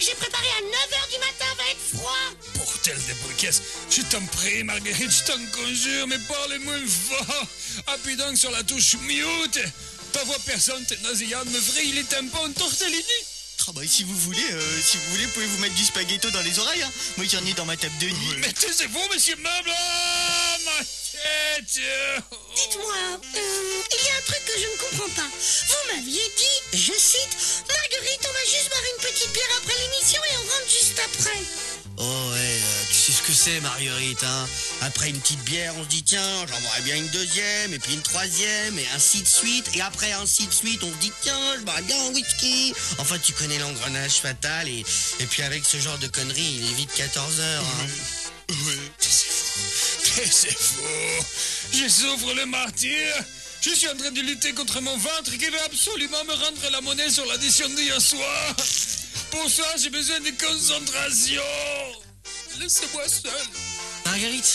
que j'ai préparé à 9h du matin va être froid. Bordel de briquesses, je t'en prie, Marguerite, je t'en conjure, mais parle moins fort. Appuie donc sur la touche mute. Ta voix personne, t'es nauséante, me vrille les tympans, tortellini. Ah bah si vous voulez, vous pouvez vous mettre du spaghetto dans les oreilles, hein. Moi j'en ai dans ma table de nuit. Mais taisez-vous, monsieur Meuble. Ah, ma tête. Dites-moi, il y a un truc que je ne comprends pas. Vous m'aviez dit, je cite, Marguerite, on va juste boire une petite bière après l'émission et on rentre juste après. Oh ouais, tu sais ce que c'est Marguerite, hein. Après une petite bière, on se dit tiens, j'en boirais bien une deuxième, et puis une troisième, et ainsi de suite. Et après ainsi de suite, on se dit tiens, je boirais bien un whisky. Enfin, tu connais l'engrenage fatal, et puis avec ce genre de conneries, il est vite 14h. Hein. Oui, c'est faux. Je souffre le martyr. Je suis en train de lutter contre mon ventre qui veut absolument me rendre la monnaie sur l'addition d'hier soir. Pour ça, j'ai besoin de concentration. Laissez-moi seul. Marguerite,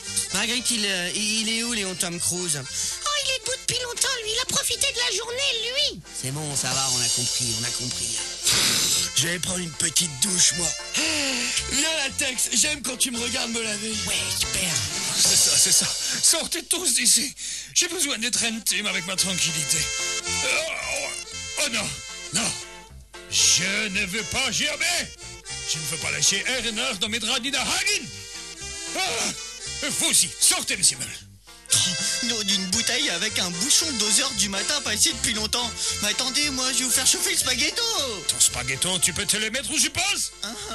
il est où Léon Tom Cruise? Oh, il est debout depuis longtemps, lui. Il a profité de la journée, lui. C'est bon, ça va, on a compris. Je vais prendre une petite douche, moi. Viens la Tex, j'aime quand tu me regardes me laver. Ouais, super. C'est ça. Sortez tous d'ici. J'ai besoin d'être intime avec ma tranquillité. Oh non. Je ne veux pas gerber. Je ne veux pas lâcher Erner dans mes draps Nina Hagen. Vous aussi, sortez, monsieur Meuble. Non, d'une bouteille avec un bouchon de 2h du matin passé depuis longtemps. Mais attendez, moi, je vais vous faire chauffer le spaghetto. Ton spaghetto, tu peux te le mettre où je passe.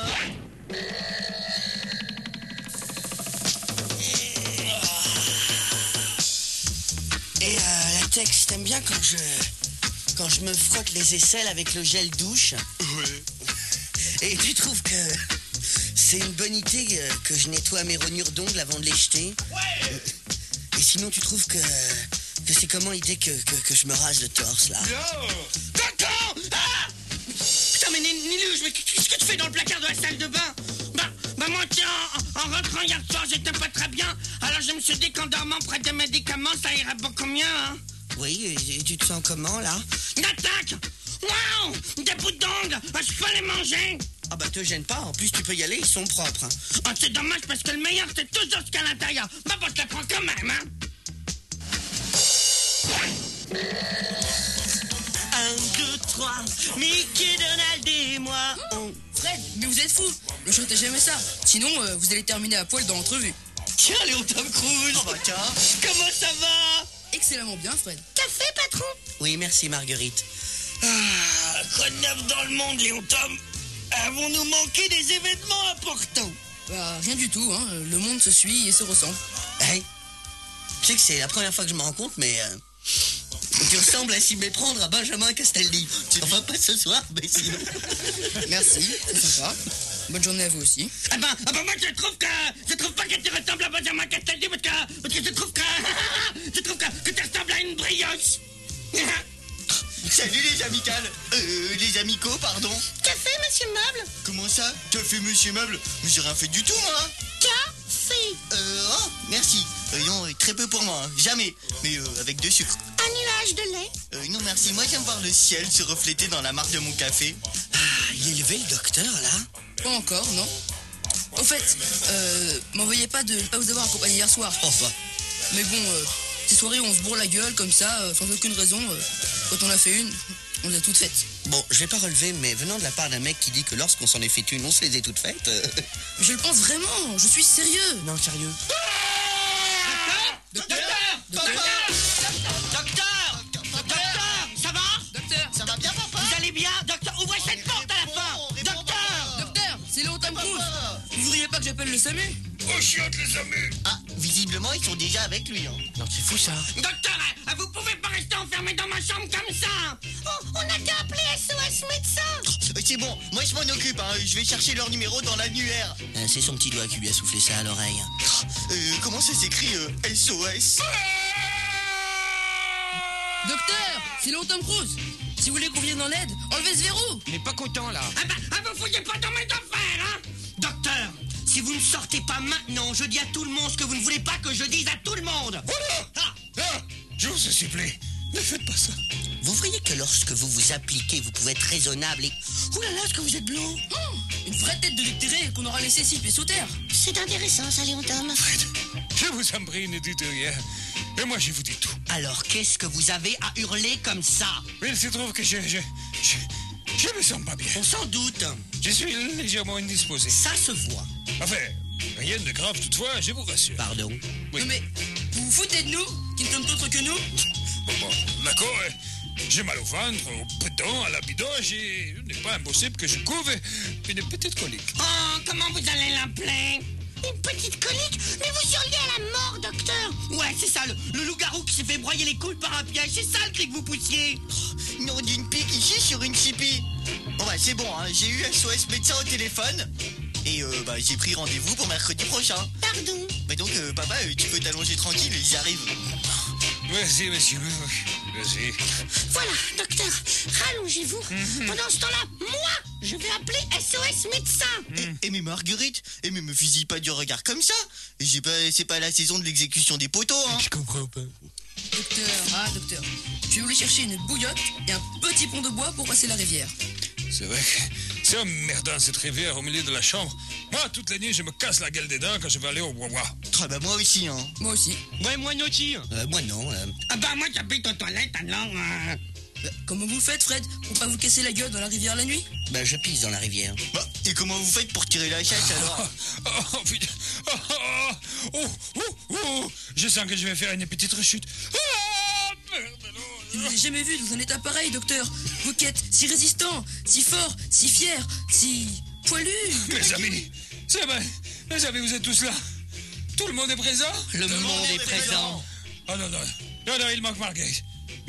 Et la Tex, t'aimes bien quand je me frotte les aisselles avec le gel douche? Oui. Et tu trouves que c'est une bonne idée que je nettoie mes rognures d'ongles avant de les jeter? Ouais. Et sinon, tu trouves que c'est comment l'idée que je me rase le torse, là? Non. D'accord. Ah putain, mais Niluge, mais qu'est-ce que tu fais dans le placard de la salle de bain? Bah moi, tiens, en rentrant hier soir, j'étais pas très bien. Alors je me suis dit qu'en dormant près des médicaments, ça irait beaucoup mieux, hein. Oui, et tu te sens comment, là? D'attaque. Waouh, des bouts d'ongles, je peux les manger. Ah bah te gêne pas, en plus tu peux y aller, ils sont propres. Hein. Oh, c'est dommage parce que le meilleur c'est toujours ce qu'il y a à l'intérieur. Bah bon, je la prends quand même, hein. 1, 2, 3, Mickey, Donald et moi. Fred, mais vous êtes fou. Ne chantez jamais ça. Sinon, vous allez terminer à poil dans l'entrevue. Tiens, Léon Tom Cruise. Oh bah tiens. Comment ça va? Excellemment bien, Fred. Café, patron? Oui, merci Marguerite. Quoi de neuf dans le monde, Léon Tom? Avons-nous manqué des événements importants? Bah, rien du tout, hein. Le monde se suit et se ressemble. Hey, je sais que c'est la première fois que je me rends compte, mais tu ressembles à s'y méprendre à Benjamin Castaldi. Enfin, pas ce soir, mais sinon. Merci, c'est sympa. Bonne journée à vous aussi. Ah ben moi je trouve pas que tu ressembles à Benjamin Castaldi parce que je trouve que tu ressembles à une brioche. Salut les amicales. Les amicaux, pardon. Café, monsieur Meuble? Comment ça? Café, monsieur Meuble? Mais j'ai rien fait du tout, moi. Café. Oh, merci. Non, très peu pour moi, hein. Jamais. Mais avec de sucre. Un nuage de lait? Non, merci. Moi, j'aime voir le ciel se refléter dans la marque de mon café. Ah, il est levé, le docteur, là? Pas encore, non. Au fait, m'envoyez pas de pas vous avoir accompagné hier soir. Enfin. Mais bon, ces soirées où on se bourre la gueule comme ça, sans aucune raison, quand on a fait une, on les a toutes faites. Bon, je vais pas relever, mais venant de la part d'un mec qui dit que lorsqu'on s'en est fait une, on se les est toutes faites. Je le pense vraiment, je suis sérieux. Non, sérieux. Docteur, ça va? Docteur, Ça va bien, papa? Vous allez bien? Docteur, ouvrez cette porte à la fin. docteur, c'est Léon Tom Cruise. Vous voudriez pas que j'appelle le SAMU? Oh, chiotte, les amis. Ah, visiblement, ils sont déjà avec lui, hein. Non, c'est fou, ça. Docteur, vous pouvez pas rester enfermé dans ma chambre comme ça. Oh, on a qu'à appeler SOS médecin. C'est bon, moi je m'en occupe, hein. Je vais chercher leur numéro dans l'annuaire. C'est son petit doigt qui lui a soufflé ça à l'oreille. Comment ça s'écrit, SOS? Docteur, c'est Léon Tom Cruise. Si vous voulez qu'on vienne en aide, enlevez ce verrou. Il est pas content, là. Vous fouillez pas dans mes affaires, hein? Docteur, si vous ne sortez pas maintenant, je dis à tout le monde ce que vous ne voulez pas que je dise à tout le monde. Je vous supplie, ne faites pas ça. Vous voyez que lorsque vous vous appliquez, vous pouvez être raisonnable et... Ouh là là, est-ce que vous êtes blond? une vraie tête de déterré qu'on aura laissé 6 pieds sous terre. C'est intéressant, ça, Léon Tom. Fred, je vous en prie, ne dites rien. Et moi, je vous dis tout. Alors, qu'est-ce que vous avez à hurler comme ça? Mais il se trouve que je me sens pas bien. On s'en doute. Je suis légèrement indisposé. Ça se voit. Enfin, rien de grave toutefois, je vous rassure. Pardon. Oui. Non mais, vous vous foutez de nous, qui ne sommes autres que nous? Bon, d'accord, j'ai mal au ventre, au pédon, à la bidoche, et il n'est pas impossible que je couvre une petite colique. Oh, comment vous allez l'appeler? Une petite colique? Mais vous hurlez à la mort, docteur. Ouais, c'est ça, le loup-garou qui s'est fait broyer les couilles par un piège. C'est ça le cri que vous poussiez. Non, d'une pique ici sur une chipie. Bon bah c'est bon, hein, j'ai eu SOS médecin au téléphone. Et j'ai pris rendez-vous pour mercredi prochain. Pardon. Mais donc papa, tu peux t'allonger tranquille, ils arrivent. Merci, monsieur. Merci. Voilà, docteur, rallongez-vous. Pendant ce temps-là, moi, je vais appeler SOS médecin. Et mais Marguerite, mais me fusille pas du regard comme ça. C'est pas la saison de l'exécution des poteaux, hein. Je comprends pas. Docteur, je vais vous aller chercher une bouillotte et un petit pont de bois pour passer la rivière. C'est vrai que c'est emmerdant cette rivière au milieu de la chambre. Moi, toute la nuit, je me casse la gueule des dents quand je vais aller au bois. Ah bah moi aussi, hein. Moi aussi. Ouais, moi aussi. Moi non. Ah bah moi j'habite aux toilettes alors... Comment vous faites, Fred, pour pas vous casser la gueule dans la rivière la nuit? Ben, je pisse dans la rivière. Bah, et comment vous faites pour tirer la chasse alors? Oh, putain. Je sens que je vais faire une petite rechute. Je ne vous ai jamais vu dans un état pareil, docteur. Vous qui êtes si résistant, si fort, si fier, si poilu. Mes amis, c'est vrai. Mes amis, vous êtes tous là. Tout le monde est présent? Le monde est présent. Oh non, il manque Marguerite.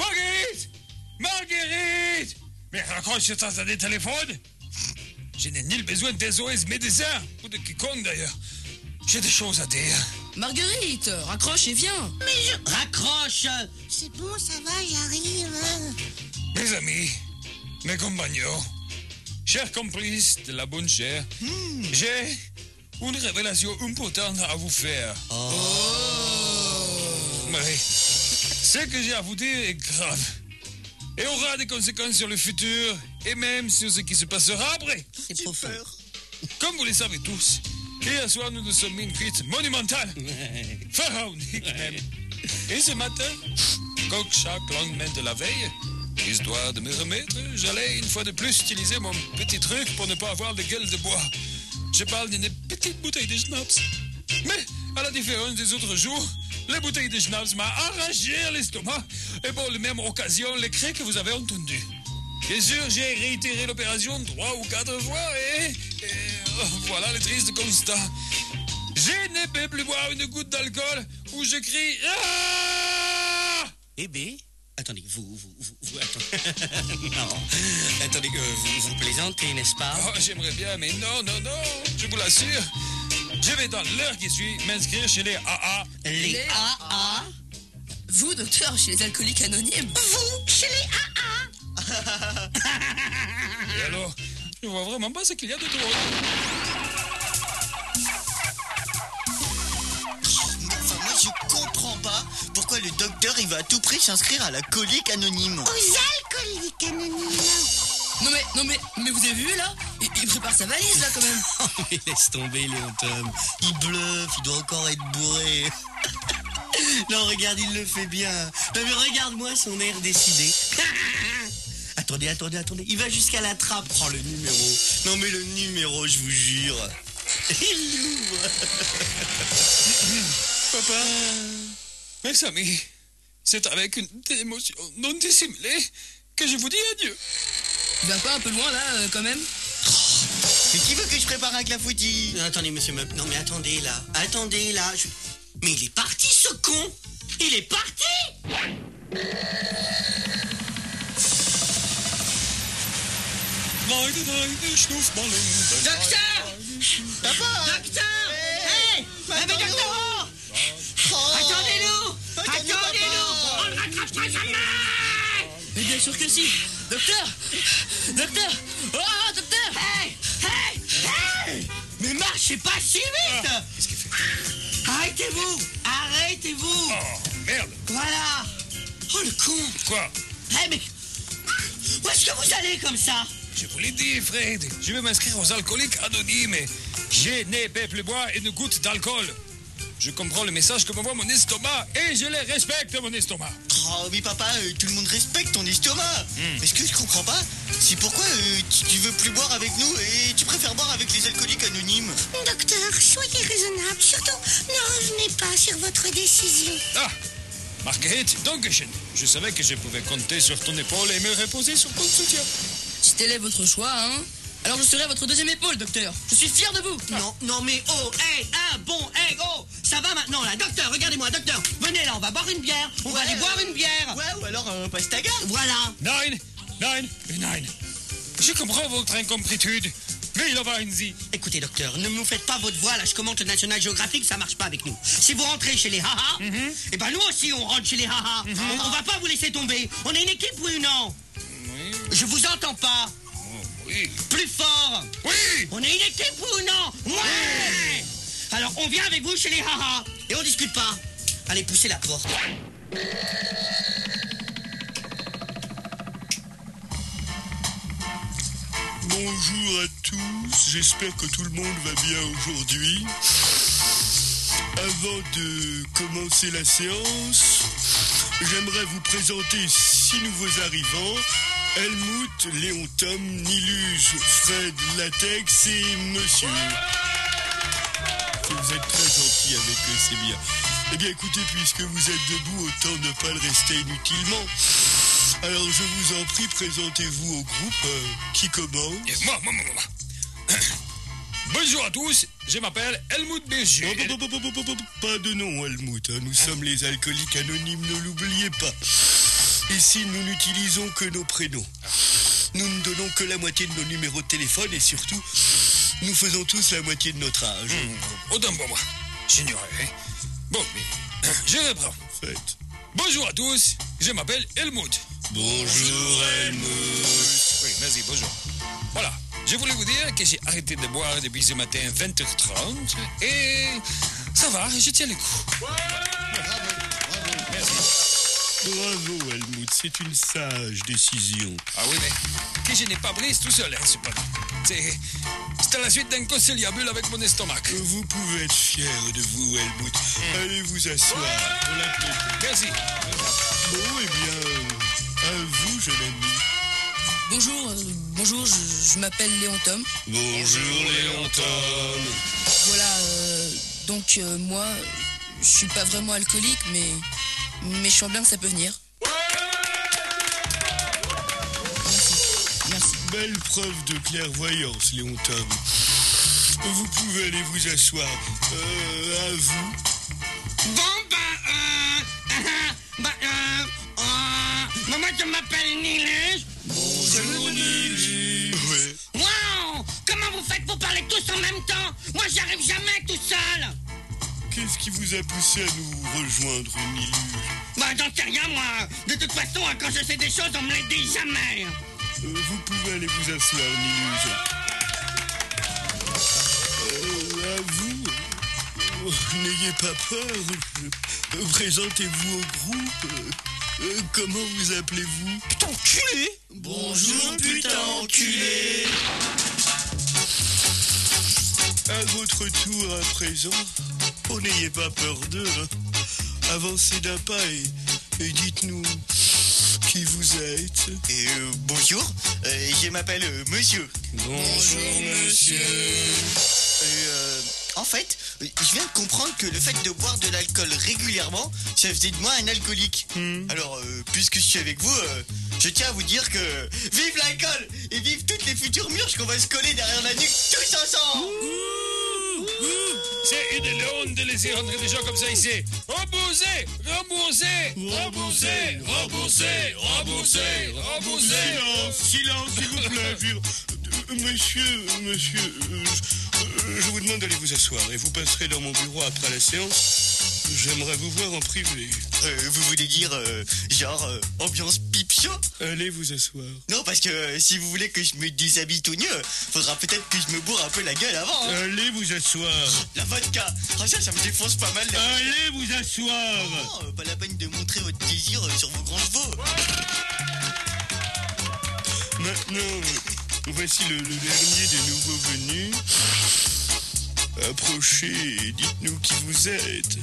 Marguerite! Mais raccroche sur des téléphones. Je n'ai ni le besoin de SOS médecin, ou de quiconque d'ailleurs. J'ai des choses à dire. Marguerite, raccroche et viens. Raccroche. C'est bon, ça va, j'arrive. Mes amis, mes compagnons, chers complices de la bonne chair, j'ai une révélation importante à vous faire. Oui, ce que j'ai à vous dire est grave et aura des conséquences sur le futur et même sur ce qui se passera après. C'est profond. Comme vous le savez tous, hier soir nous nous sommes mis une cuite monumentale, pharaonique même. Et ce matin, comme chaque lendemain de la veille, histoire de me remettre, j'allais une fois de plus utiliser mon petit truc pour ne pas avoir de gueule de bois. Je parle d'une petite bouteille de schnapps. Mais, à la différence des autres jours, la bouteille de schnapps m'a arraché l'estomac et pour la même occasion, les cris que vous avez entendus. Bien sûr, j'ai réitéré l'opération 3 ou 4 fois et voilà le triste constat. Je ne peux plus boire une goutte d'alcool où je crie ah! Eh ben, attendez, vous attendez. Non, attendez, vous plaisantez, n'est-ce pas? Oh, j'aimerais bien, mais non, je vous l'assure. Je vais dans l'heure qui suit m'inscrire chez les AA. Les AA? Vous, docteur, chez les alcooliques anonymes. Vous, chez les AA. Et alors, je vois vraiment pas ce qu'il y a de drôle. Enfin, moi je comprends pas pourquoi le docteur il va à tout prix s'inscrire à la colique anonyme. Aux alcooliques anonymes. Non mais vous avez vu là? Il prépare sa valise là quand même. Mais laisse tomber, Léon Tom. Il bluffe, il doit encore être bourré. Non, regarde, il le fait bien. Non, mais regarde-moi son air décidé. Attendez. Il va jusqu'à la trappe. Prends le numéro. Non, mais le numéro, je vous jure. Il l'ouvre. Papa, mes amis, c'est avec une émotion non dissimulée que je vous dis adieu. Il va pas un peu loin là quand même? Mais qui veut que je prépare un clafoutis? Non, attendez, monsieur Mup. Non, mais attendez là. Mais il est parti, ce con. Il est parti. Docteur! Papa! Docteur! Hey! Mais docteur! Attendez-nous! On ne rattrapera jamais! Mais bien sûr que si. Docteur! Oh, docteur! Hey! Mais marchez pas si vite! Qu'est-ce qu'il fait? Arrêtez-vous! Oh, merde. Voilà! Oh le con! Quoi? Mais où est-ce que vous allez comme ça? je vous l'ai dit, Fred. Je vais m'inscrire aux alcooliques anonymes. Je n'ai pas plus boire et ne goûte d'alcool. Je comprends le message que m'envoie mon estomac et je les respecte, mon estomac. Oh, mais papa, tout le monde respecte ton estomac. Mais ce que je comprends pas, c'est pourquoi tu veux plus boire avec nous et tu préfères boire avec les alcooliques anonymes. Docteur, soyez raisonnable. Surtout, ne revenez pas sur votre décision. Ah, Marguerite, Dankeschön. Je savais que je pouvais compter sur ton épaule et me reposer sur ton soutien. Si tel est votre choix, hein, alors je serai votre deuxième épaule, docteur. Je suis fier de vous. Non, mais oh, oh, ça va maintenant là, docteur, regardez-moi, docteur, venez là, on va boire une bière, on va aller boire une bière. Ouais, ou alors un pastaga. Voilà. Nein. Je comprends votre incomprétude, mais il en va ainsi. Écoutez, docteur, ne me faites pas votre voix, là, je commente le National Geographic, ça marche pas avec nous. Si vous rentrez chez les haha, et ben nous aussi on rentre chez les haha. On va pas vous laisser tomber. On est une équipe, oui ou non? Oui. Je vous entends pas. Oui. Plus fort. Oui. On est une équipe, oui ou non? Ouais. Alors on vient avec vous chez les haha et on discute pas. Allez, poussez la porte. Bonjour à tous, j'espère que tout le monde va bien aujourd'hui. Avant de commencer la séance, j'aimerais vous présenter 6 nouveaux arrivants. Helmut, Léon Tom, Niluge, Fred, Latex et Monsieur. Vous êtes très gentils avec eux, c'est bien. Eh bien écoutez, puisque vous êtes debout, autant ne pas le rester inutilement. Alors je vous en prie, présentez-vous au groupe. Qui commence? Et moi. Bonjour à tous, je m'appelle Helmut Bézier. Pas de nom, Helmut. Nous sommes les alcooliques anonymes, ne l'oubliez pas. Ici, nous n'utilisons que nos prénoms. Nous ne donnons que la moitié de nos numéros de téléphone et surtout, nous faisons tous la moitié de notre âge. Autant pour moi, j'ignorais. Hein. Bon, mais je reprends. Faites. Bonjour à tous, je m'appelle Helmut. Bonjour, Helmut. Oui, merci, bonjour. Voilà, je voulais vous dire que j'ai arrêté de boire depuis ce matin 20h30 et ça va, je tiens le coup. Merci. Bravo, Helmut, c'est une sage décision. Ah oui, mais que je n'ai pas prise tout seul, hein, cependant. C'est à la suite d'un conciliabule avec mon estomac. Vous pouvez être fier de vous, Helmut. Allez vous asseoir. On l'applaudit. Merci. Bon, eh bien, à vous, jeune ami. Bonjour, je m'appelle Léon Tom. Bonjour, Léon Tom. Voilà, donc moi, je suis pas vraiment alcoolique, mais je sens bien que ça peut venir. Merci. Belle preuve de clairvoyance, Léon Tom. Vous pouvez aller vous asseoir. À vous. Bon, moi je m'appelle Niluge. Bonjour, Niluge. Ouais. Wow, comment vous faites pour parler tous en même temps? Moi j'y arrive jamais tout seul. Qu'est-ce qui vous a poussé à nous rejoindre, Niluge? J'en sais rien moi. De toute façon, quand je sais des choses, on me les dit jamais. Vous pouvez aller vous asseoir, Niluge. À vous. N'ayez pas peur. Présentez-vous au groupe. Comment vous appelez-vous? Putain, enculé. Bonjour, putain enculé. À votre tour à présent. Oh, n'ayez pas peur d'eux. Avancez d'un pas et dites-nous qui vous êtes. Bonjour, je m'appelle Monsieur. Bonjour, monsieur. En fait, je viens de comprendre que le fait de boire de l'alcool régulièrement, ça faisait de moi un alcoolique. Alors, puisque je suis avec vous, je tiens à vous dire que vive l'alcool et vive toutes les futures murges qu'on va se coller derrière la nuque tous ensemble. C'est une honte de laisser rentrer des gens comme ça ici. Remboursez. Silence, s'il vous plaît. Monsieur, je vous demande d'aller vous asseoir et vous passerez dans mon bureau après la séance. J'aimerais vous voir en privé. Vous voulez dire, ambiance pipe-chaud? Allez vous asseoir. Non, parce que si vous voulez que je me déshabille tout nu, faudra peut-être que je me bourre un peu la gueule avant. Hein. Allez vous asseoir. La vodka, ça me défonce pas mal. Allez vous asseoir. Oh, pas la peine de montrer votre désir sur vos grands chevaux. Maintenant, Voici le dernier des nouveaux venus. Approchez et dites-nous qui vous êtes.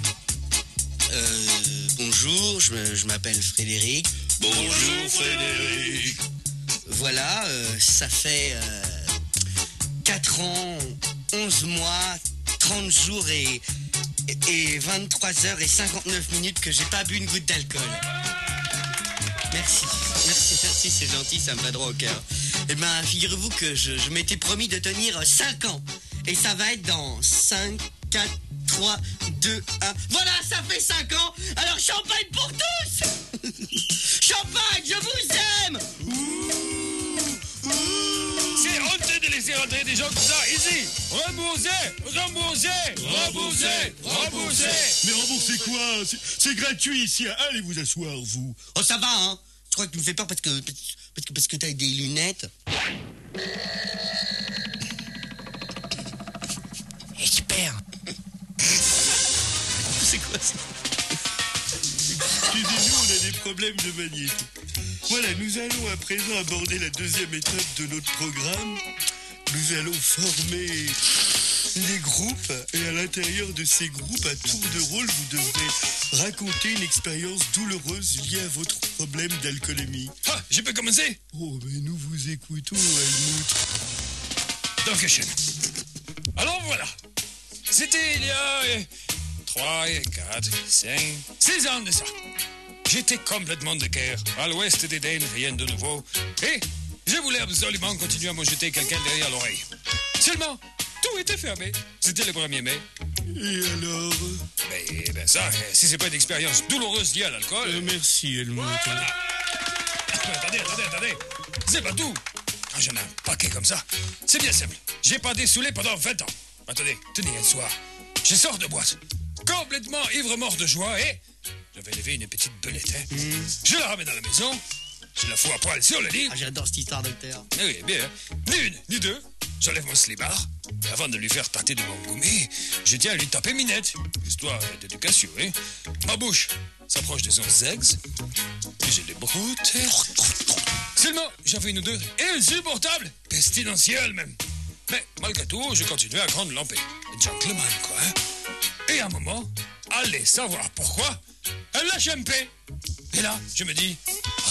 Bonjour, je m'appelle Frédéric. Bonjour Frédéric. Voilà, ça fait 4 ans, 11 mois, 30 jours et 23 heures et 59 minutes que j'ai pas bu une goutte d'alcool. Merci, c'est gentil, ça me va droit au cœur. Eh ben, figurez-vous que je m'étais promis de tenir 5 ans. Et ça va être dans 5, 4, 3, 2, 1. Voilà, ça fait 5 ans. Alors champagne pour tous. Champagne, je vous aime. C'est honteux de laisser rentrer des gens comme ça, ici. Remboursez. Mais remboursez quoi? C'est gratuit ici. Allez vous asseoir, vous. Oh, ça va, hein. Je crois que tu me fais peur parce que t'as des lunettes. Expert. C'est quoi ça? Excusez-nous, on a des problèmes de magnéto. Voilà, nous allons à présent aborder la deuxième étape de notre programme. Nous allons former des groupes et à l'intérieur de ces groupes, à tour de rôle, vous devrez raconter une expérience douloureuse liée à votre problème d'alcoolémie. Ah, je peux commencer? Oh, mais nous vous écoutons, Helmut. Dankeschön. Alors voilà. C'était il y a 3, 4, 5, 6 ans de ça. J'étais complètement de guerre. À l'ouest d'Éden, rien de nouveau. Et je voulais absolument continuer à me jeter quelqu'un derrière l'oreille. Seulement, tout était fermé. C'était le 1er mai. Et alors? Ben ça, si c'est pas une expérience douloureuse liée à l'alcool... Merci, Helmut. Attendez. C'est pas tout. Quand j'en ai un paquet comme ça, c'est bien simple. J'ai pas dessoulé pendant 20 ans. Attendez, tenez, un soir, je sors de boîte, complètement ivre-mort de joie et j'avais levé une petite belette. Je la ramène à la maison, je la fous à poil sur le lit. Ah, j'adore cette histoire, docteur. Oui, bien. Ni une, ni deux. J'enlève mon slibard. Et avant de lui faire tâter de mon gourmet, je tiens à lui taper minette. Histoire d'éducation, hein. Ma bouche s'approche de son sexe. Et je le broute. Seulement, j'avais une odeur insupportable. Pestilentielle, même. Mais malgré tout, je continuais à grande lamper. Un gentleman, quoi, hein. Et à un moment, allez savoir pourquoi, elle lâche un paix. Et là, je me dis,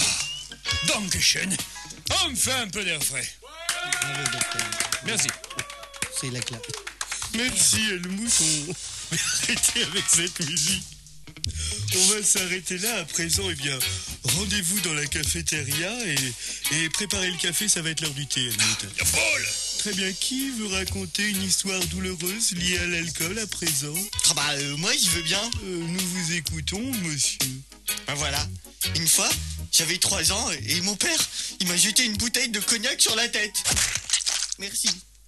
Dankeschön, enfin un peu d'air frais. Bravo, docteur. Merci. C'est la claque. Merci, Helmut. On va arrêter avec cette musique. On va s'arrêter là. À présent, eh bien, rendez-vous dans la cafétéria et préparez le café, ça va être l'heure du thé, Helmut. La folle. Très bien, qui veut raconter une histoire douloureuse liée à l'alcool à présent? Ah bah, moi, je veux bien. Nous vous écoutons, monsieur. Ben voilà. Une fois, j'avais 3 ans et mon père, il m'a jeté une bouteille de cognac sur la tête. Merci.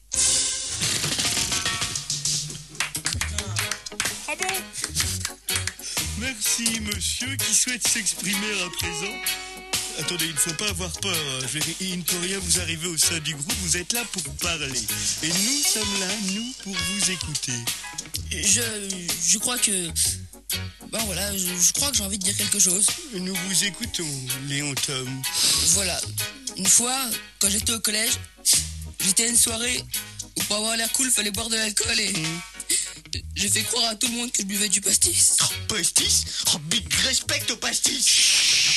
Ah bon? Merci, monsieur. Qui souhaite s'exprimer à présent? Attendez, il ne faut pas avoir peur. Il ne peut rien vous arriver au sein du groupe. Vous êtes là pour parler. Et nous sommes là, nous, pour vous écouter. Je crois que... Ben voilà, je crois que j'ai envie de dire quelque chose. Nous vous écoutons, Léon Tom. Voilà. Une fois, quand j'étais au collège, j'étais à une soirée où pour avoir l'air cool, fallait boire de l'alcool et... J'ai fait croire à tout le monde que je buvais du pastis. Oh, pastis? Oh, big respect au pastis.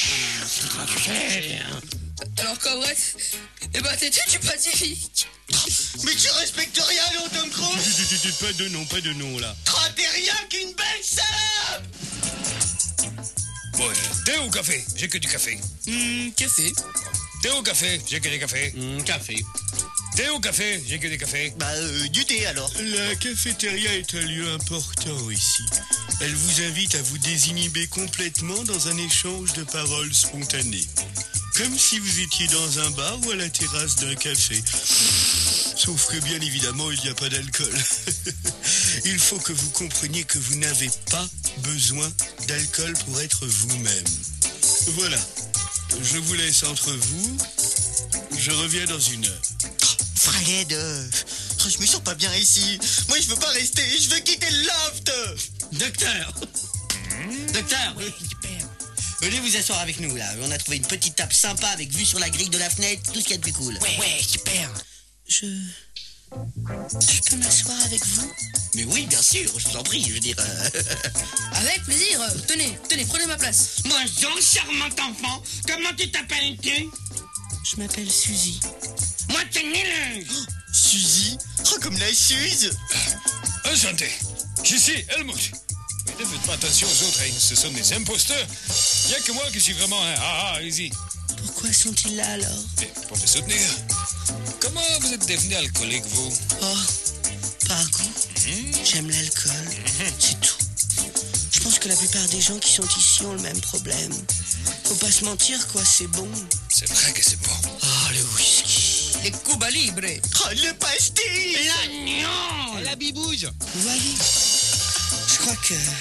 Alors qu'en vrai, eh ben t'étais du Pacifique. Mais tu respectes rien, non, Tom Cruise? Pas de nom, là. Oh, t'es rien qu'une belle salope. Bon, thé ou café? J'ai que du café. Café. Thé ou café? J'ai que des cafés. Café. Thé ou café? J'ai que des cafés. Bah, du thé, alors. La cafétéria est un lieu important ici. Elle vous invite à vous désinhiber complètement dans un échange de paroles spontanées. Comme si vous étiez dans un bar ou à la terrasse d'un café. Sauf que bien évidemment, il n'y a pas d'alcool. Il faut que vous compreniez que vous n'avez pas besoin d'alcool pour être vous-même. Voilà. Je vous laisse entre vous. Je reviens dans 1 heure. Fred, je me sens pas bien ici. Moi, je veux pas rester. Je veux quitter le loft. Docteur. Docteur. Venez vous asseoir avec nous, là. On a trouvé une petite table sympa avec vue sur la grille de la fenêtre, tout ce qu'il y a de plus cool. Ouais, super. Je peux m'asseoir avec vous? Mais oui, bien sûr, je vous en prie, je veux dire... Avec plaisir. Tenez, prenez ma place. Bonjour, charmant enfant. Comment tu t'appelles-tu? Je m'appelle Suzy. Moi, c'est Niluge. Suzy? Oh, comme la Suze. Enchanté. Je suis Helmut. Mais ne faites pas attention aux autres, hein. Ce sont des imposteurs. Il n'y a que moi qui suis vraiment un easy. Pourquoi sont-ils là, alors? Et pour me soutenir. Comment vous êtes devenu alcoolique, vous? Oh, par goût. J'aime l'alcool, c'est tout. Je pense que la plupart des gens qui sont ici ont le même problème. Faut pas se mentir, quoi, c'est bon. C'est vrai que c'est bon. Oh, le whisky. Les Cuba Libre. Oh, le pastis. L'agneau. La bibouge. Vous voyez, je crois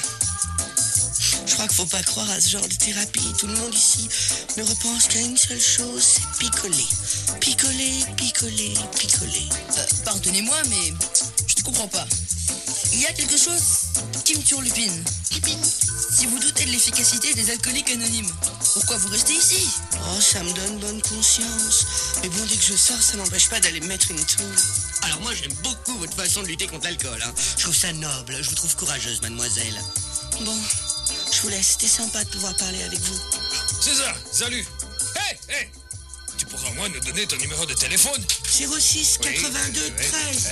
qu'il faut pas croire à ce genre de thérapie. Tout le monde ici ne repense qu'à une seule chose, c'est picoler. Picoler. Pardonnez-moi, mais je ne comprends pas. Il y a quelque chose qui me turlupine. Si vous doutez de l'efficacité des alcooliques anonymes, pourquoi vous restez ici? Oh, ça me donne bonne conscience. Mais bon, dès que je sors, ça m'empêche pas d'aller me mettre une tour. Alors moi, j'aime beaucoup votre façon de lutter contre l'alcool. Hein. Je trouve ça noble. Je vous trouve courageuse, mademoiselle. Bon, je vous laisse. C'était sympa de pouvoir parler avec vous. C'est ça, salut. Hey. Tu pourras au moins nous donner ton numéro de téléphone? 06 82 13.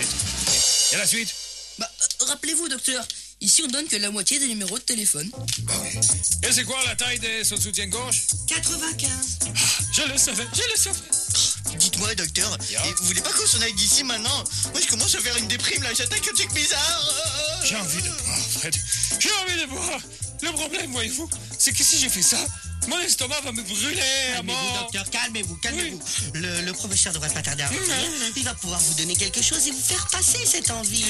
Et la suite? Rappelez-vous, docteur, ici on donne que la moitié des numéros de téléphone. Bah oui. Et c'est quoi la taille de son soutien-gorge? 95. Je le savais. Dites-moi, docteur, et vous voulez pas qu'on s'en aille d'ici maintenant? Moi, je commence à faire une déprime, là. J'attaque un truc bizarre. J'ai envie de boire, Fred. J'ai envie de boire. Le problème, voyez-vous, c'est que si je fais ça, mon estomac va me brûler à Calmez-vous, mort. docteur, calmez-vous. Le professeur devrait pas tarder à revenir. Il va pouvoir vous donner quelque chose et vous faire passer cette envie.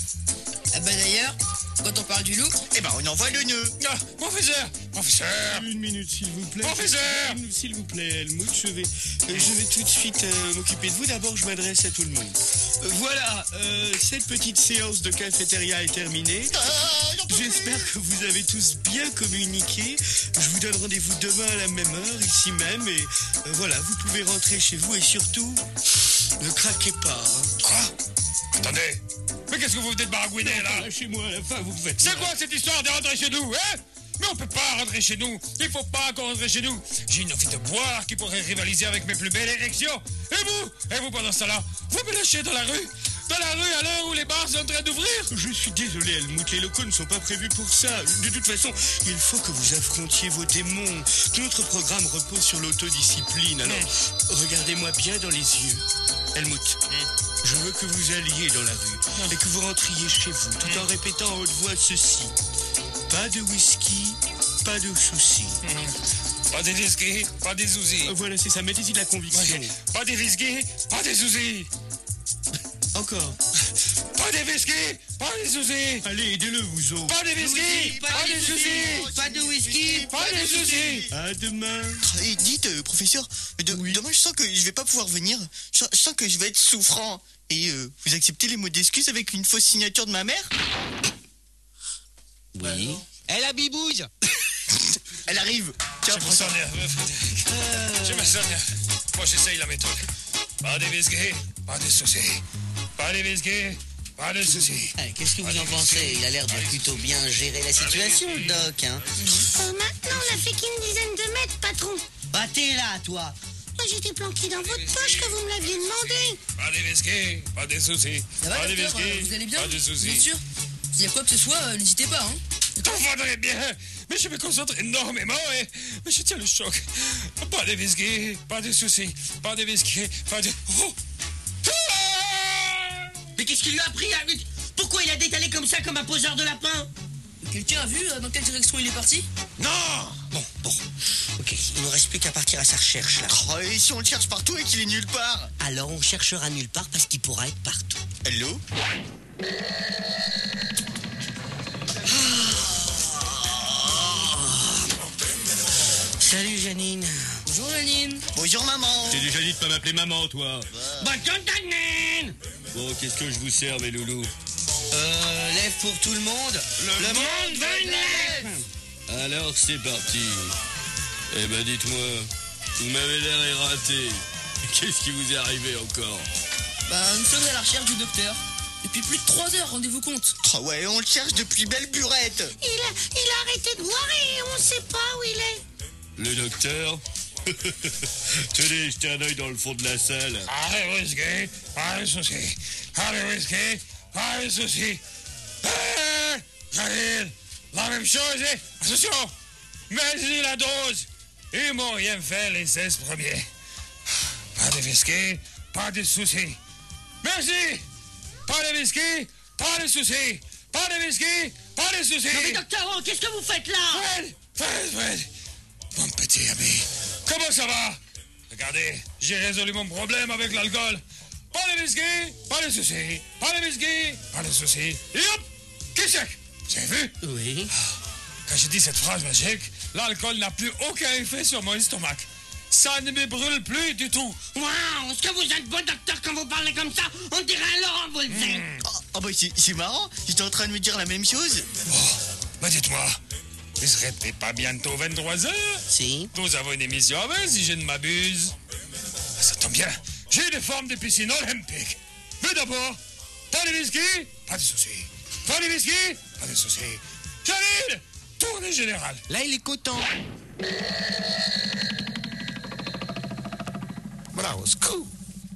Ah bah d'ailleurs, quand on parle du loup, Eh ben, on envoie le nœud. Ah, professeur. Une minute, s'il vous plaît. Professeur. S'il vous plaît, Helmut, je vais tout de suite m'occuper de vous. D'abord, je m'adresse à tout le monde. Voilà, cette petite séance de cafétéria est terminée. J'espère que vous avez tous bien communiqué. Je vous donne rendez-vous demain à la même heure, ici même. Et voilà, vous pouvez rentrer chez vous et surtout, ne craquez pas. Hein. Quoi? Attendez. Mais qu'est-ce que vous venez de baragouiner, là? Lâchez-moi à la fin, vous me faites C'est mal. quoi cette histoire de rentrer chez nous, hein? Mais on peut pas rentrer chez nous. Il faut pas qu'on rentre chez nous. J'ai une envie de boire qui pourrait rivaliser avec mes plus belles érections. Et vous, pendant ce temps-là, vous me lâchez dans la rue? Dans la rue à l'heure où les bars sont en train d'ouvrir? Je suis désolé, Helmut, les locaux ne sont pas prévus pour ça. De toute façon, il faut que vous affrontiez vos démons. Tout notre programme repose sur l'autodiscipline. Alors, regardez-moi bien dans les yeux. Helmut, je veux que vous alliez dans la rue et que vous rentriez chez vous, tout en répétant à haute voix ceci. Pas de whisky, pas de soucis. Pas de whisky, pas de soucis. Voilà, c'est ça, mettez-y de la conviction. Pas de whisky, pas de soucis. Encore. Pas de whisky, pas de soucis. Allez, aidez-le, vous autres. Pas de whisky, pas de soucis. Pas de whisky. Pas de soucis. À demain. Et dites, professeur, demain, je sens que je vais pas pouvoir venir. Je sens que je vais être souffrant. Et vous acceptez les mots d'excuse avec une fausse signature de ma mère? Oui. Elle a bibouille. Elle arrive. Tiens, Je me sens nerveux, Frédéric. Je me sens nerveux. Moi, j'essaye la méthode. Pas de whisky, pas de soucis. Pas de whisky, pas de soucis. Qu'est-ce que vous en pensez? Il a l'air de plutôt bien gérer la situation, le doc. Hein. Maintenant, on n'a fait qu'une dizaine de mètres, patron. Bah, t'es là, toi. Moi, j'étais planqué dans votre poche que vous me l'aviez demandé. Pas de whisky, pas de soucis. ça va, Pas de docteur, whisky, vous allez bien? pas de Vous êtes soucis. sûr? S'il y a quoi que ce soit, n'hésitez pas, hein. Tout faudrait bien, mais je me concentre énormément et je tiens le choc. Pas de whisky, pas de soucis. Pas de whisky, pas de... Oh! Ah! Mais qu'est-ce qui lui a pris? Pourquoi il a détalé comme ça, comme un poseur de lapin? Quelqu'un a vu dans quelle direction il est parti? Non! Bon. Ok, il ne reste plus qu'à partir à sa recherche, là. Oh, et si on le cherche partout et qu'il est nulle part? Alors, on cherchera nulle part parce qu'il pourra être partout. Hello? Salut, Janine. Bonjour, Janine. Bonjour, maman. T'es déjà dit de pas m'appeler maman, toi. Bonjour, Janine. Bon, qu'est-ce que je vous sers, mes loulous? Lève pour tout le monde. Le monde veut une lèvre. Alors, c'est parti. Eh ben dites-moi, vous m'avez l'air ératé. Qu'est-ce qui vous est arrivé encore? Nous sommes à la recherche du docteur. Depuis plus de 3 heures, rendez-vous compte. Oh ouais, on le cherche depuis belle burette. Il a arrêté de boire et on sait pas où il est. Le docteur? Tenez, jetez un œil dans le fond de la salle. Allez, whisky, pas de soucis. Allez, whisky, pas de soucis. Khalil, la même chose, et attention, mets-y la dose. Ils m'ont rien fait les 16 premiers. Pas de whisky, pas de soucis. Merci. Pas de whisky, pas de soucis. Pas de whisky, pas de soucis. Non mais docteur, qu'est-ce que vous faites là? Fred, mon petit ami, comment ça va? Regardez, j'ai résolu mon problème avec l'alcool. Pas de whisky, pas de soucis. Pas de whisky, pas de soucis. Et hop, qui sec? Vous avez vu? Oui. Quand je dis cette phrase magique, l'alcool n'a plus aucun effet sur mon estomac. Ça ne me brûle plus du tout. Waouh, est-ce que vous êtes beau docteur quand vous parlez comme ça? On dirait un Laurent Voulzy. Oh bah c'est marrant, j'étais en train de me dire la même chose. Bah dites-moi, ne serait-il pas bientôt 23h? Si. Nous avons une émission avant, si je ne m'abuse. Ça tombe bien, j'ai des formes de piscine olympique. Mais d'abord, pas de whisky, pas de soucis. Pas de whisky, pas de soucis. Jalil, tournée générale. Là il est content. Bravo, scoop.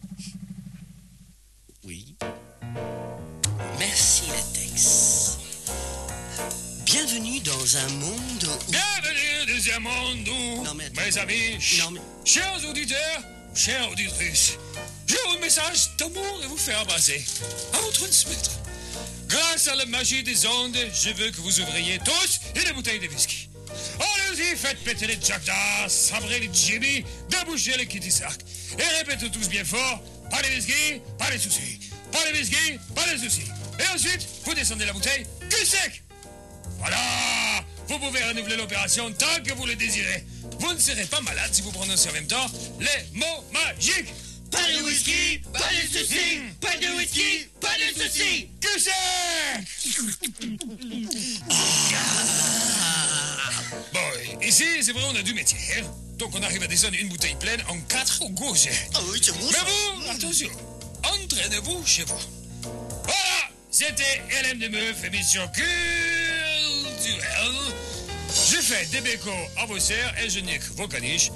Oui. Merci, Latex. Bienvenue dans un monde où... Bienvenue dans un monde où, Non, mais attends. mes amis, Non, mais- chers auditeurs, chères auditrices, j'ai un message d'amour à vous faire passer, à vous transmettre. Grâce à la magie des ondes, je veux que vous ouvriez tous une bouteille de whisky. Allez-y, faites péter les Jack Dawes, sabrez les Jimmy, débouchez les Kitty Sark. Et répétez tous bien fort, pas de whisky, pas de soucis. Pas de whisky, pas de soucis. Et ensuite, vous descendez la bouteille, cul sec. Voilà, vous pouvez renouveler l'opération tant que vous le désirez. Vous ne serez pas malade si vous prononcez en même temps les mots magiques. Pas de whisky, pas de soucis. Pas de whisky, pas de soucis. Cul sec. Bon, ici, c'est vrai, on a du métier. Hein? Donc on arrive à descendre une bouteille pleine en 4 gorgées. Ah oui, c'est bon Mais ça. vous, attention, entraînez-vous chez vous. Voilà, c'était LM de Meuf, émission culturelle. Je fais des bécots à vos serres et je nique vos caniches.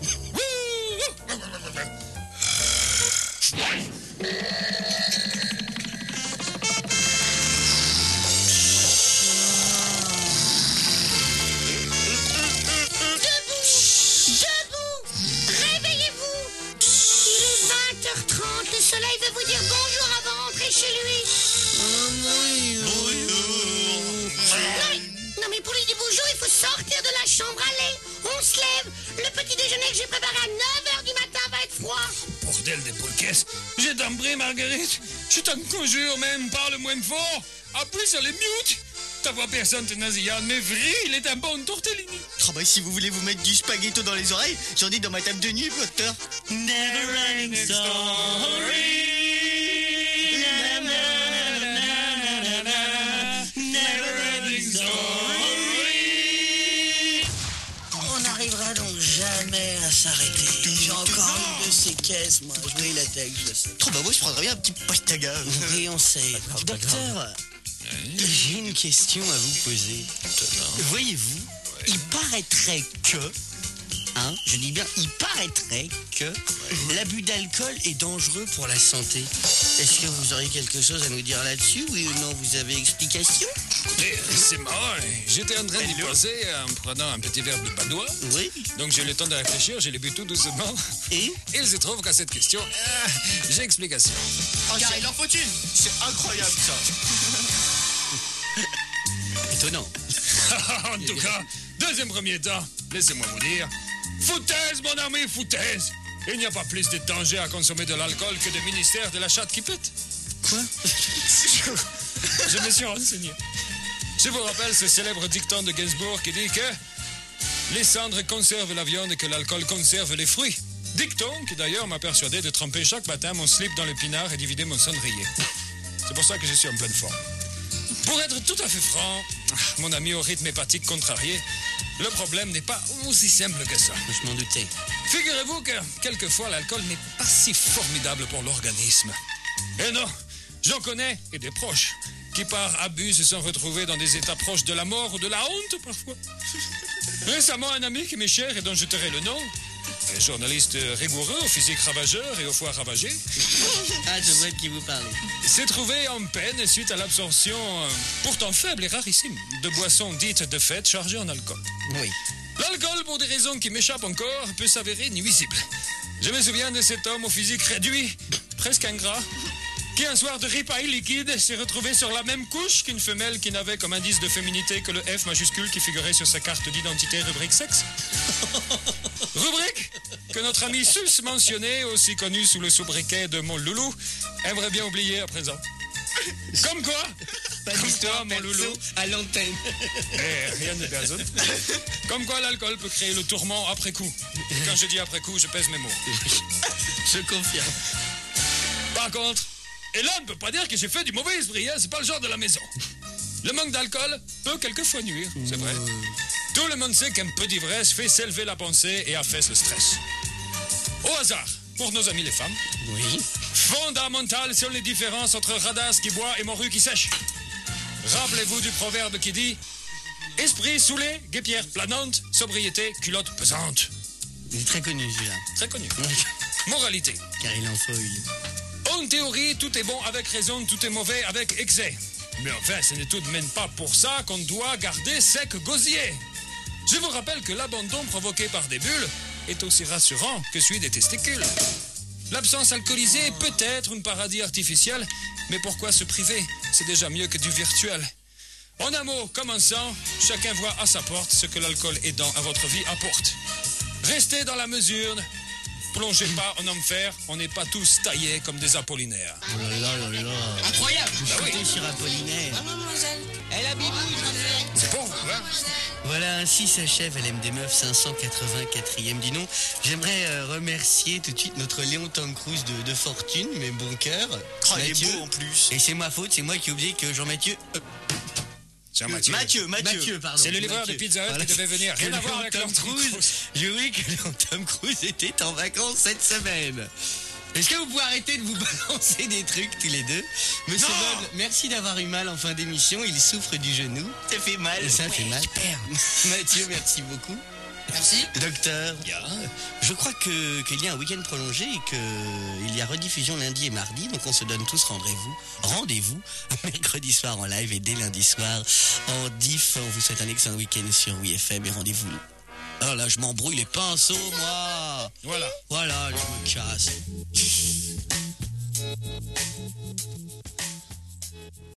Debout! Réveillez-vous! Il est 20h30, le soleil veut vous dire bonjour avant de rentrer chez lui. Non mais pour lui dire bonjour, il faut sortir de la chambre, allez, on se lève. Le petit déjeuner que j'ai préparé à 9h du matin va être froid. Bordel des boules-caisses. Je t'en prie, Marguerite. Je t'en conjure même, parle moins fort. Appuie sur les mutes. Ta voix personne te nasillade, mais vrai, il est un bon tortellini. Ah bah si vous voulez vous mettre du spaghetto dans les oreilles, j'en ai dans ma table de nuit, docteur. Never ending On n'arrivera donc jamais à s'arrêter. J'ai encore une de ces caisses, moi. Oui, Latex, je sais. Oh bah moi je prendrais bien un petit pastaga. Oui, on sait. Docteur, j'ai une question à vous poser. Voyez-vous, il paraîtrait que, je dis bien, il paraîtrait que l'abus d'alcool est dangereux pour la santé. Est-ce que vous auriez quelque chose à nous dire là-dessus? Oui ou non, vous avez explication? Écoutez, c'est marrant. J'étais en train d'y penser en prenant un petit verre de badois. Oui. Donc j'ai eu le temps de réfléchir, j'ai les bu tout doucement. Et Il se trouve qu'à cette question, j'ai explication. Car il en faut une. C'est incroyable ça. étonnant. En tout cas, dans un premier temps, laissez-moi vous dire, foutaise, mon ami, foutaise. Il n'y a pas plus de danger à consommer de l'alcool que de ministère de la chatte qui pète. Quoi? Je me suis renseigné. Je vous rappelle ce célèbre dicton de Gainsbourg qui dit que les cendres conservent la viande et que l'alcool conserve les fruits. Dicton qui d'ailleurs m'a persuadé de tremper chaque matin mon slip dans le pinard et d'y vider mon cendrier. C'est pour ça que je suis en pleine forme. Pour être tout à fait franc, mon ami au rythme hépatique contrarié, le problème n'est pas aussi simple que ça. Je m'en doutais. Figurez-vous que, quelquefois, l'alcool n'est pas si formidable pour l'organisme. Et non, j'en connais, et des proches, qui par abus se sont retrouvés dans des états proches de la mort ou de la honte, parfois. Récemment, un ami qui m'est cher et dont je tairai le nom, un journaliste rigoureux, au physique ravageur et au foie ravagé, Ah, je vois de qui vous parlez. s'est trouvé en peine suite à l'absorption, pourtant faible et rarissime, de boissons dites de fête chargées en alcool. Oui. L'alcool, pour des raisons qui m'échappent encore, peut s'avérer nuisible. Je me souviens de cet homme au physique réduit, presque ingrat, qui un soir de ripaille liquide s'est retrouvé sur la même couche qu'une femelle qui n'avait comme indice de féminité que le F majuscule qui figurait sur sa carte d'identité rubrique sexe. Rubrique que notre ami sus mentionné, aussi connu sous le sobriquet de mon loulou, aimerait bien oublier à présent. Comme quoi, comme toi, mon loulou, à l'antenne. rien de gazon. Comme quoi l'alcool peut créer le tourment après coup. Quand je dis après coup, je pèse mes mots. Je confirme. Par contre, et là, on ne peut pas dire que j'ai fait du mauvais esprit, hein, c'est pas le genre de la maison. Le manque d'alcool peut quelquefois nuire, c'est vrai. Tout le monde sait qu'un peu d'ivresse fait s'élever la pensée et affaisse le stress. Au hasard, pour nos amis les femmes, Oui. fondamentales sont les différences entre radasse qui boit et morue qui sèche. Rappelez-vous du proverbe qui dit « Esprit saoulé, guêpière planante, sobriété, culotte pesante Il est très connu, celui-là. ». Très connu. Oui. Moralité. Car il en faut une. En théorie, tout est bon avec raison, tout est mauvais avec excès. Mais enfin, ce n'est tout de même pas pour ça qu'on doit garder sec gosier. Je vous rappelle que l'abandon provoqué par des bulles est aussi rassurant que celui des testicules. L'absence alcoolisée peut être un paradis artificiel, mais pourquoi se priver? C'est déjà mieux que du virtuel. En un mot, commençant, chacun voit à sa porte ce que l'alcool aidant à votre vie apporte. Restez dans la mesure. Plongez pas en enfer, on n'est pas tous taillés comme des apollinaires. Oh là là là là. Incroyable. Bah oui, Chantez sur Apollinaire. Mademoiselle. Elle a bibou, c'est pour vous, hein. Voilà, ainsi s'achève LM des Meufs 584e du nom. J'aimerais remercier tout de suite notre Léon Tom Cruise de fortune, mais bon cœur. Oh, il est beau en plus. Et c'est ma faute, c'est moi qui ai oublié que Jean-Mathieu... Jean-Mathieu. Mathieu, pardon. C'est le livreur Mathieu. de Pizza Hut Voilà. qui devait venir. Rien Que à voir Léon avec Tom Léon Tom Cruise. Cruise. J'ai oublié que Léon Tom Cruise était en vacances cette semaine. Est-ce que vous pouvez arrêter de vous balancer des trucs tous les deux? Monsieur Non. Bob, merci d'avoir eu mal en fin d'émission. Il souffre du genou. Ça fait mal. Et ça fait mal. Mathieu, merci beaucoup. Merci. Docteur, je crois qu'il y a un week-end prolongé et qu'il y a rediffusion lundi et mardi, donc on se donne tous rendez-vous mercredi soir en live et dès lundi soir en diff. On vous souhaite un excellent week-end sur WeFM et rendez-vous. Oh là, je m'embrouille les pinceaux, moi. Voilà, je me casse.